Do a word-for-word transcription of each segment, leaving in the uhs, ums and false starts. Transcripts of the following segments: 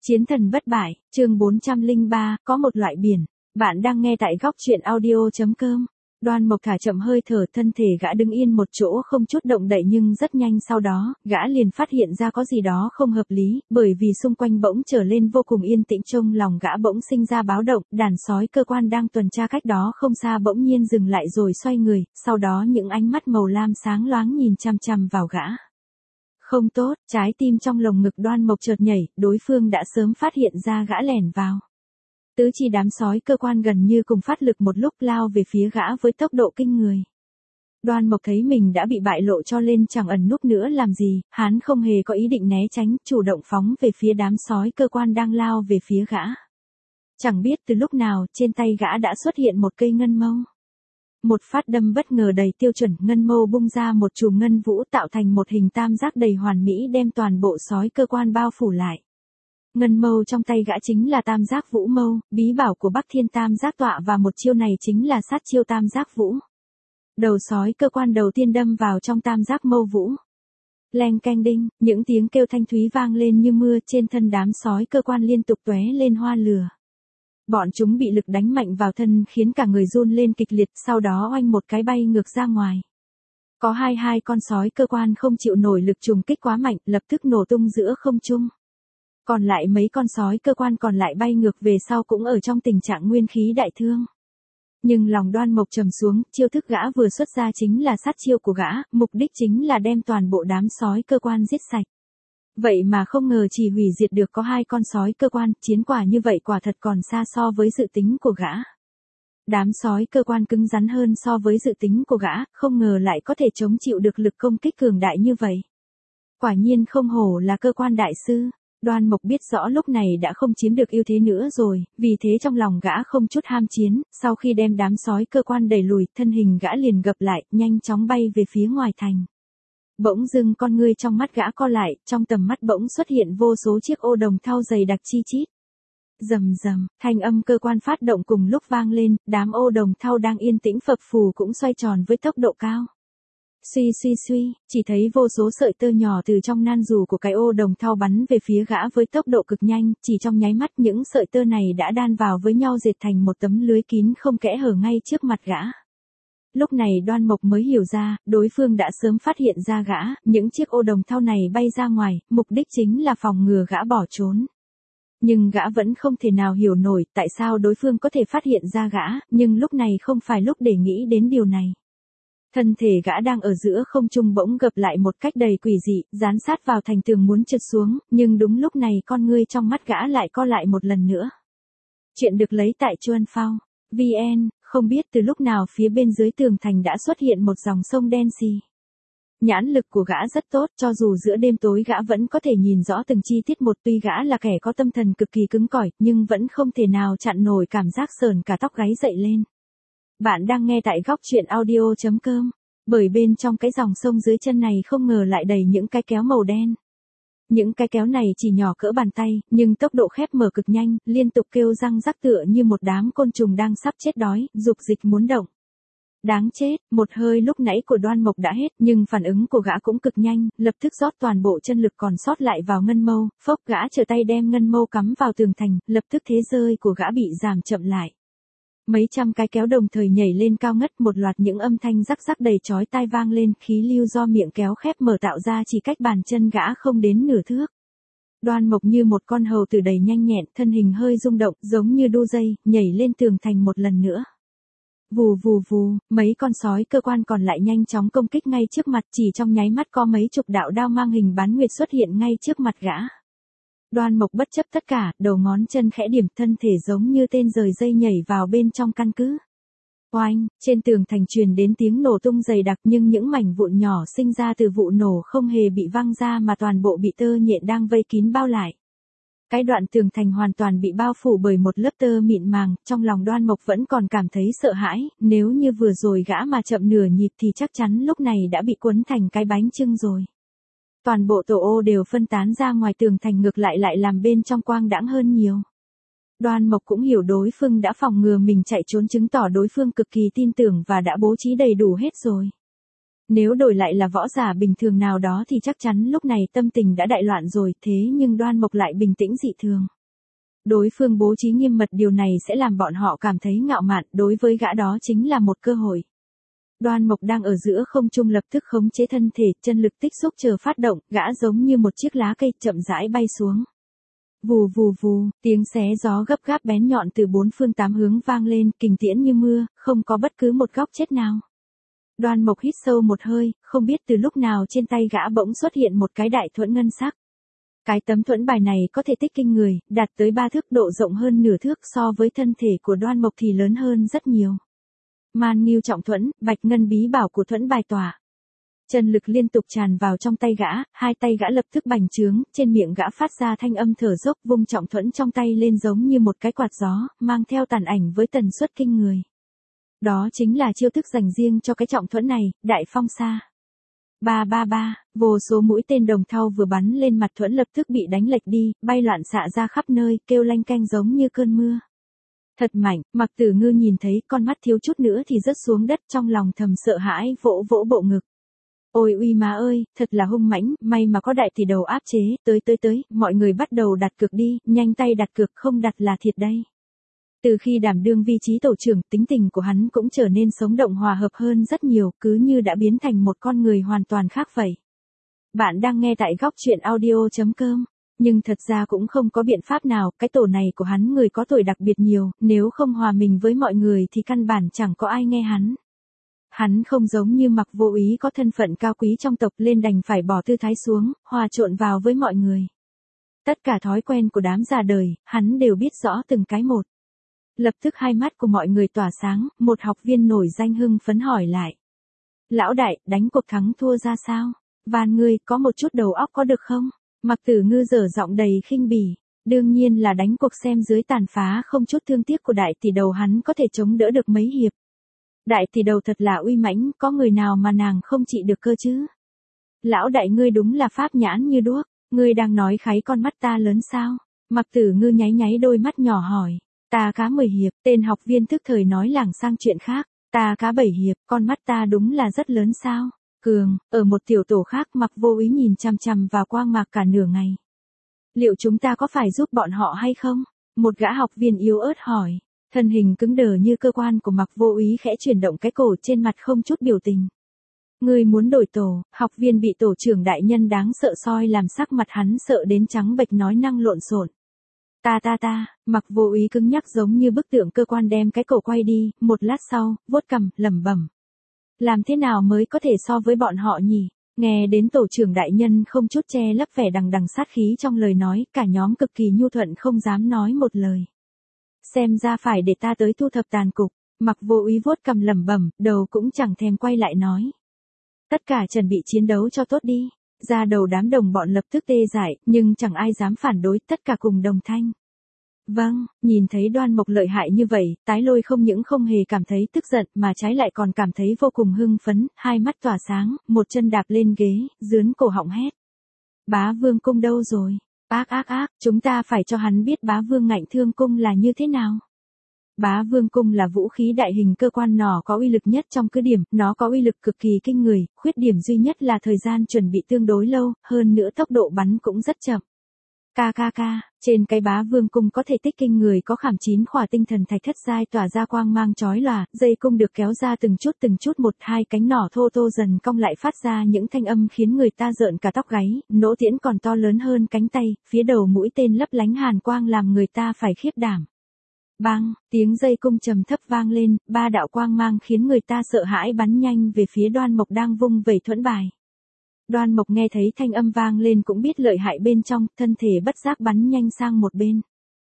Chiến thần bất bại, chương bốn trăm lẻ ba, có một loại biển. Bạn đang nghe tại góc truyện audio chấm com. Đoan Mộc thả chậm hơi thở, thân thể gã đứng yên một chỗ không chút động đậy, nhưng rất nhanh sau đó, gã liền phát hiện ra có gì đó không hợp lý, bởi vì xung quanh bỗng trở lên vô cùng yên tĩnh, trong lòng gã bỗng sinh ra báo động, đàn sói cơ quan đang tuần tra cách đó không xa bỗng nhiên dừng lại rồi xoay người, sau đó những ánh mắt màu lam sáng loáng nhìn chằm chằm vào gã. Không tốt, trái tim trong lồng ngực Đoan Mộc chợt nhảy, đối phương đã sớm phát hiện ra gã lẻn vào. Tứ chi đám sói cơ quan gần như cùng phát lực một lúc lao về phía gã với tốc độ kinh người. Đoan Mộc thấy mình đã bị bại lộ cho nên chẳng ẩn núp nữa làm gì, hắn không hề có ý định né tránh, chủ động phóng về phía đám sói cơ quan đang lao về phía gã. Chẳng biết từ lúc nào, trên tay gã đã xuất hiện một cây ngân mâu. Một phát đâm bất ngờ đầy tiêu chuẩn, ngân mâu bung ra một chùm ngân vũ tạo thành một hình tam giác đầy hoàn mỹ đem toàn bộ sói cơ quan bao phủ lại. Ngân mâu trong tay gã chính là tam giác vũ mâu, bí bảo của Bắc Thiên tam giác tọa, và một chiêu này chính là sát chiêu tam giác vũ. Đầu sói cơ quan đầu tiên đâm vào trong tam giác mâu vũ. Leng keng đinh, những tiếng kêu thanh thúy vang lên như mưa, trên thân đám sói cơ quan liên tục tóe lên hoa lửa. Bọn chúng bị lực đánh mạnh vào thân khiến cả người run lên kịch liệt, sau đó oanh một cái bay ngược ra ngoài. Có hai hai con sói cơ quan không chịu nổi lực trùng kích quá mạnh, lập tức nổ tung giữa không trung. Còn lại mấy con sói cơ quan còn lại bay ngược về sau cũng ở trong tình trạng nguyên khí đại thương. Nhưng lòng Đoan Mộc trầm xuống, chiêu thức gã vừa xuất ra chính là sát chiêu của gã, mục đích chính là đem toàn bộ đám sói cơ quan giết sạch. Vậy mà không ngờ chỉ hủy diệt được có hai con sói cơ quan, chiến quả như vậy quả thật còn xa so với dự tính của gã. Đám sói cơ quan cứng rắn hơn so với dự tính của gã, không ngờ lại có thể chống chịu được lực công kích cường đại như vậy. Quả nhiên không hổ là cơ quan đại sư. Đoan Mộc biết rõ lúc này đã không chiếm được ưu thế nữa rồi, vì thế trong lòng gã không chút ham chiến, sau khi đem đám sói cơ quan đẩy lùi, thân hình gã liền gập lại, nhanh chóng bay về phía ngoài thành. Bỗng dưng con ngươi trong mắt gã co lại, trong tầm mắt bỗng xuất hiện vô số chiếc ô đồng thau dày đặc chi chít. Rầm rầm, thanh âm cơ quan phát động cùng lúc vang lên, đám ô đồng thau đang yên tĩnh phập phù cũng xoay tròn với tốc độ cao. Suy suy suy, chỉ thấy vô số sợi tơ nhỏ từ trong nan dù của cái ô đồng thau bắn về phía gã với tốc độ cực nhanh, chỉ trong nháy mắt những sợi tơ này đã đan vào với nhau dệt thành một tấm lưới kín không kẽ hở ngay trước mặt gã. Lúc này Đoan Mộc mới hiểu ra, đối phương đã sớm phát hiện ra gã, những chiếc ô đồng thau này bay ra ngoài, mục đích chính là phòng ngừa gã bỏ trốn. Nhưng gã vẫn không thể nào hiểu nổi tại sao đối phương có thể phát hiện ra gã, nhưng lúc này không phải lúc để nghĩ đến điều này. Thân thể gã đang ở giữa không trung bỗng gập lại một cách đầy quỷ dị, dán sát vào thành tường muốn trượt xuống, nhưng đúng lúc này con ngươi trong mắt gã lại co lại một lần nữa. Chuyện được lấy tại Chuan Phao. vê en, không biết từ lúc nào phía bên dưới tường thành đã xuất hiện một dòng sông đen xì. Nhãn lực của gã rất tốt, cho dù giữa đêm tối gã vẫn có thể nhìn rõ từng chi tiết một, tuy gã là kẻ có tâm thần cực kỳ cứng cỏi, nhưng vẫn không thể nào chặn nổi cảm giác sờn cả tóc gáy dậy lên. Bạn đang nghe tại góc truyện audio chấm com, bởi bên trong cái dòng sông dưới chân này không ngờ lại đầy những cái kéo màu đen. Những cái kéo này chỉ nhỏ cỡ bàn tay, nhưng tốc độ khép mở cực nhanh, liên tục kêu răng rắc tựa như một đám côn trùng đang sắp chết đói, dục dịch muốn động. Đáng chết, một hơi lúc nãy của Đoan Mộc đã hết, nhưng phản ứng của gã cũng cực nhanh, lập tức rót toàn bộ chân lực còn sót lại vào ngân mâu, phốc, gã trở tay đem ngân mâu cắm vào tường thành, lập tức thế rơi của gã bị giảm chậm lại. Mấy trăm cái kéo đồng thời nhảy lên cao ngất, một loạt những âm thanh rắc rắc đầy chói tai vang lên, khí lưu do miệng kéo khép mở tạo ra chỉ cách bàn chân gã không đến nửa thước. Đoan Mộc như một con hầu tử đầy nhanh nhẹn, thân hình hơi rung động, giống như đu dây, nhảy lên tường thành một lần nữa. Vù vù vù, mấy con sói cơ quan còn lại nhanh chóng công kích ngay trước mặt, chỉ trong nháy mắt có mấy chục đạo đao mang hình bán nguyệt xuất hiện ngay trước mặt gã. Đoan Mộc bất chấp tất cả, đầu ngón chân khẽ điểm, thân thể giống như tên rời dây nhảy vào bên trong căn cứ. Oanh, trên tường thành truyền đến tiếng nổ tung dày đặc, nhưng những mảnh vụn nhỏ sinh ra từ vụ nổ không hề bị văng ra mà toàn bộ bị tơ nhện đang vây kín bao lại. Cái đoạn tường thành hoàn toàn bị bao phủ bởi một lớp tơ mịn màng, trong lòng Đoan Mộc vẫn còn cảm thấy sợ hãi, nếu như vừa rồi gã mà chậm nửa nhịp thì chắc chắn lúc này đã bị quấn thành cái bánh chưng rồi. Toàn bộ tổ ô đều phân tán ra ngoài tường thành, ngược lại lại làm bên trong quang đãng hơn nhiều. Đoan Mộc cũng hiểu đối phương đã phòng ngừa mình chạy trốn, chứng tỏ đối phương cực kỳ tin tưởng và đã bố trí đầy đủ hết rồi. Nếu đổi lại là võ giả bình thường nào đó thì chắc chắn lúc này tâm tình đã đại loạn rồi, thế nhưng Đoan Mộc lại bình tĩnh dị thường. Đối phương bố trí nghiêm mật điều này sẽ làm bọn họ cảm thấy ngạo mạn, đối với gã đó chính là một cơ hội. Đoan Mộc đang ở giữa không trung lập tức khống chế thân thể, chân lực tích xúc chờ phát động, gã giống như một chiếc lá cây chậm rãi bay xuống. Vù vù vù, tiếng xé gió gấp gáp bén nhọn từ bốn phương tám hướng vang lên, kình tiễn như mưa, không có bất cứ một góc chết nào. Đoan Mộc hít sâu một hơi, không biết từ lúc nào trên tay gã bỗng xuất hiện một cái đại thuẫn ngân sắc. Cái tấm thuẫn bài này có thể tích kinh người, đạt tới ba thước, độ rộng hơn nửa thước, so với thân thể của Đoan Mộc thì lớn hơn rất nhiều. Man Nghiêu trọng thuẫn, bạch ngân bí bảo của thuẫn bài tỏa. Chân lực liên tục tràn vào trong tay gã, hai tay gã lập tức bành trướng, trên miệng gã phát ra thanh âm thở dốc, vung trọng thuẫn trong tay lên giống như một cái quạt gió, mang theo tàn ảnh với tần suất kinh người. Đó chính là chiêu thức dành riêng cho cái trọng thuẫn này, Đại Phong Sa. Ba ba ba, vô số mũi tên đồng thau vừa bắn lên mặt thuẫn lập tức bị đánh lệch đi, bay loạn xạ ra khắp nơi, kêu lanh canh giống như cơn mưa. Thật mạnh, Mặc Tử Ngư nhìn thấy, con mắt thiếu chút nữa thì rớt xuống đất, trong lòng thầm sợ hãi, vỗ vỗ bộ ngực. Ôi uy má ơi, thật là hung mãnh, may mà có đại tỷ đầu áp chế, tới tới tới, mọi người bắt đầu đặt cược đi, nhanh tay đặt cược, không đặt là thiệt đây. Từ khi đảm đương vị trí tổ trưởng, tính tình của hắn cũng trở nên sống động hòa hợp hơn rất nhiều, cứ như đã biến thành một con người hoàn toàn khác vậy. Bạn đang nghe tại góc truyện audio chấm com. Nhưng thật ra cũng không có biện pháp nào, cái tổ này của hắn người có tuổi đặc biệt nhiều, nếu không hòa mình với mọi người thì căn bản chẳng có ai nghe hắn. Hắn không giống như Mặc Vô Ý có thân phận cao quý trong tộc lên đành phải bỏ tư thái xuống, hòa trộn vào với mọi người. Tất cả thói quen của đám già đời, hắn đều biết rõ từng cái một. Lập tức hai mắt của mọi người tỏa sáng, một học viên nổi danh hưng phấn hỏi lại. Lão đại, đánh cuộc thắng thua ra sao? Van ngươi, có một chút đầu óc có được không? Mặc Tử Ngư dở giọng đầy khinh bỉ. Đương nhiên là đánh cuộc xem dưới tàn phá không chút thương tiếc của đại tỷ đầu hắn có thể chống đỡ được mấy hiệp. Đại tỷ đầu thật là uy mãnh, có người nào mà nàng không trị được cơ chứ? Lão đại ngươi đúng là pháp nhãn như đuốc, ngươi đang nói kháy con mắt ta lớn sao? Mặc Tử Ngư nháy nháy đôi mắt nhỏ hỏi. Ta cá mười hiệp, tên học viên tức thời nói lảng sang chuyện khác. Ta cá bảy hiệp, con mắt ta đúng là rất lớn sao? Cường, ở một tiểu tổ khác Mặc Vô Ý nhìn chằm chằm vào quang mạc cả nửa ngày. Liệu chúng ta có phải giúp bọn họ hay không? Một gã học viên yếu ớt hỏi. Thân hình cứng đờ như cơ quan của Mặc Vô Ý khẽ chuyển động cái cổ trên mặt không chút biểu tình. Ngươi muốn đổi tổ, học viên bị tổ trưởng đại nhân đáng sợ soi làm sắc mặt hắn sợ đến trắng bệch nói năng lộn xộn. Ta ta ta, Mặc Vô Ý cứng nhắc giống như bức tượng cơ quan đem cái cổ quay đi, một lát sau, vuốt cằm, lẩm bẩm. Làm thế nào mới có thể so với bọn họ nhỉ? Nghe đến tổ trưởng đại nhân không chút che lấp vẻ đằng đằng sát khí trong lời nói, cả nhóm cực kỳ nhu thuận không dám nói một lời. Xem ra phải để ta tới thu thập tàn cục, Mặc Vô Ý vuốt cằm lẩm bẩm, đầu cũng chẳng thèm quay lại nói. Tất cả chuẩn bị chiến đấu cho tốt đi. Ra đầu đám đồng bọn lập tức tê dại, nhưng chẳng ai dám phản đối, tất cả cùng đồng thanh. Vâng, nhìn thấy Đoan Mộc lợi hại như vậy, Tái Lôi không những không hề cảm thấy tức giận mà trái lại còn cảm thấy vô cùng hưng phấn, hai mắt tỏa sáng, một chân đạp lên ghế, dướn cổ họng hét. Bá Vương cung đâu rồi? Ác ác ác, chúng ta phải cho hắn biết Bá Vương Ngạnh Thương cung là như thế nào. Bá Vương cung là vũ khí đại hình cơ quan nỏ có uy lực nhất trong cứ điểm, nó có uy lực cực kỳ kinh người, khuyết điểm duy nhất là thời gian chuẩn bị tương đối lâu, hơn nữa tốc độ bắn cũng rất chậm. Ca ca ca, trên cái Bá Vương cung có thể tích kinh người có khảm chín khỏa tinh thần thạch thất giai tỏa ra quang mang chói lòa, dây cung được kéo ra từng chút từng chút một, hai cánh nỏ thô tô dần cong lại phát ra những thanh âm khiến người ta rợn cả tóc gáy, nỗ tiễn còn to lớn hơn cánh tay, phía đầu mũi tên lấp lánh hàn quang làm người ta phải khiếp đảm. Bang, tiếng dây cung trầm thấp vang lên, ba đạo quang mang khiến người ta sợ hãi bắn nhanh về phía Đoan Mộc đang vung vẩy thuẫn bài. Đoan Mộc nghe thấy thanh âm vang lên cũng biết lợi hại bên trong, thân thể bất giác bắn nhanh sang một bên.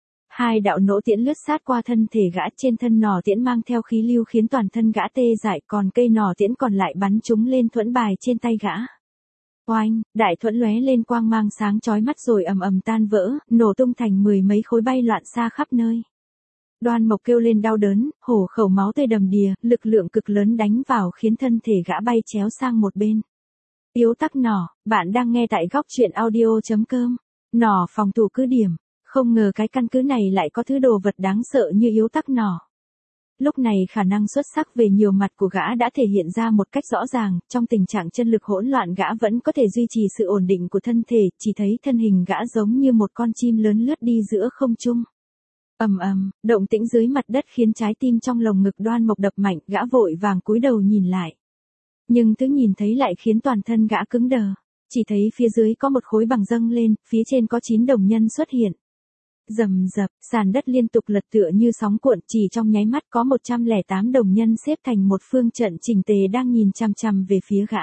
Hai đạo nỗ tiễn lướt sát qua thân thể gã, trên thân nỏ tiễn mang theo khí lưu khiến toàn thân gã tê dại, còn cây nỏ tiễn còn lại bắn trúng lên thuẫn bài trên tay gã. Oanh, đại thuẫn lóe lên quang mang sáng chói mắt rồi ầm ầm tan vỡ, nổ tung thành mười mấy khối bay loạn xa khắp nơi. Đoan Mộc kêu lên đau đớn, hổ khẩu máu tươi đầm đìa, lực lượng cực lớn đánh vào khiến thân thể gã bay chéo sang một bên. Yếu tắc nỏ, bạn đang nghe tại góc truyện audio chấm com. Nỏ phòng thủ cứ điểm, không ngờ cái căn cứ này lại có thứ đồ vật đáng sợ như yếu tắc nỏ. Lúc này khả năng xuất sắc về nhiều mặt của gã đã thể hiện ra một cách rõ ràng, trong tình trạng chân lực hỗn loạn gã vẫn có thể duy trì sự ổn định của thân thể, chỉ thấy thân hình gã giống như một con chim lớn lướt đi giữa không trung. Ầm ầm, động tĩnh dưới mặt đất khiến trái tim trong lồng ngực Đoan Mộc đập mạnh, gã vội vàng cúi đầu nhìn lại. Nhưng thứ nhìn thấy lại khiến toàn thân gã cứng đờ. Chỉ thấy phía dưới có một khối bằng dâng lên, phía trên có chín đồng nhân xuất hiện. Rầm rập, sàn đất liên tục lật tựa như sóng cuộn, chỉ trong nháy mắt có một trăm lẻ tám đồng nhân xếp thành một phương trận chỉnh tề đang nhìn chằm chằm về phía gã.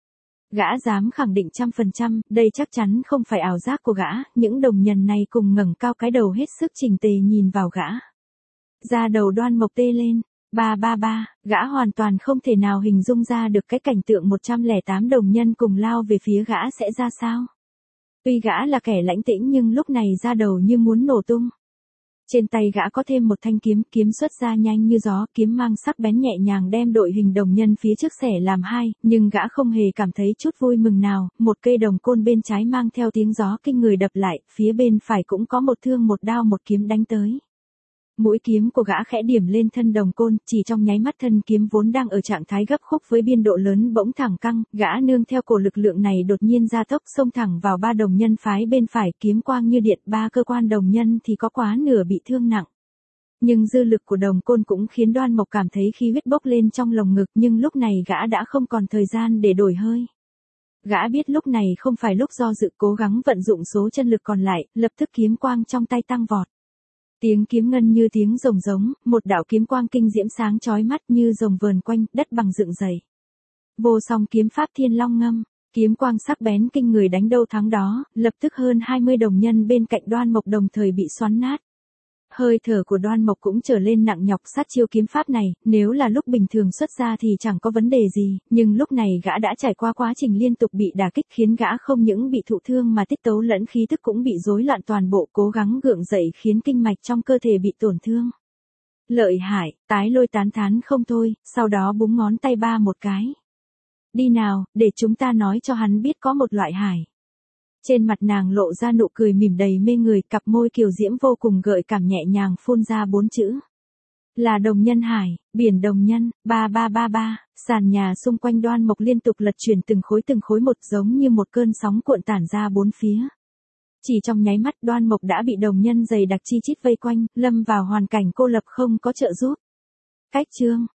Gã dám khẳng định trăm phần trăm, đây chắc chắn không phải ảo giác của gã, những đồng nhân này cùng ngẩng cao cái đầu hết sức chỉnh tề nhìn vào gã. Da đầu Đoan Mộc tê lên, ba ba ba, gã hoàn toàn không thể nào hình dung ra được cái cảnh tượng một trăm lẻ tám đồng nhân cùng lao về phía gã sẽ ra sao. Tuy gã là kẻ lãnh tĩnh nhưng lúc này da đầu như muốn nổ tung. Trên tay gã có thêm một thanh kiếm, kiếm xuất ra nhanh như gió, kiếm mang sắc bén nhẹ nhàng đem đội hình đồng nhân phía trước xẻ làm hai, nhưng gã không hề cảm thấy chút vui mừng nào, một cây đồng côn bên trái mang theo tiếng gió kinh người đập lại, phía bên phải cũng có một thương một đao một kiếm đánh tới. Mũi kiếm của gã khẽ điểm lên thân đồng côn, chỉ trong nháy mắt thân kiếm vốn đang ở trạng thái gấp khúc với biên độ lớn bỗng thẳng căng, gã nương theo cổ lực lượng này đột nhiên ra tốc xông thẳng vào ba đồng nhân phái bên phải, kiếm quang như điện, ba cơ quan đồng nhân thì có quá nửa bị thương nặng. Nhưng dư lực của đồng côn cũng khiến Đoan Mộc cảm thấy khí huyết bốc lên trong lồng ngực, nhưng lúc này gã đã không còn thời gian để đổi hơi. Gã biết lúc này không phải lúc do dự, cố gắng vận dụng số chân lực còn lại, lập tức kiếm quang trong tay tăng vọt. Tiếng kiếm ngân như tiếng rồng giống, một đạo kiếm quang kinh diễm sáng chói mắt như rồng vờn quanh, đất bằng dựng dày. Vô song kiếm pháp Thiên Long Ngâm, kiếm quang sắc bén kinh người đánh đâu thắng đó, lập tức hơn hai mươi đồng nhân bên cạnh Đoan Mộc đồng thời bị xoắn nát. Hơi thở của Đoan Mộc cũng trở lên nặng nhọc, sát chiêu kiếm pháp này, nếu là lúc bình thường xuất ra thì chẳng có vấn đề gì, nhưng lúc này gã đã trải qua quá trình liên tục bị đả kích khiến gã không những bị thụ thương mà tiết tấu lẫn khí thức cũng bị rối loạn toàn bộ, cố gắng gượng dậy khiến kinh mạch trong cơ thể bị tổn thương. Lợi hại, Tái Lôi tán thán không thôi, sau đó búng ngón tay ba một cái. Đi nào, để chúng ta nói cho hắn biết có một loại hải. Trên mặt nàng lộ ra nụ cười mỉm đầy mê người, cặp môi kiều diễm vô cùng gợi cảm nhẹ nhàng phun ra bốn chữ. Là đồng nhân hải, biển đồng nhân, ba ba ba ba, sàn nhà xung quanh Đoan Mộc liên tục lật chuyển từng khối từng khối một giống như một cơn sóng cuộn tản ra bốn phía. Chỉ trong nháy mắt Đoan Mộc đã bị đồng nhân dày đặc chi chít vây quanh, lâm vào hoàn cảnh cô lập không có trợ giúp. Cách chương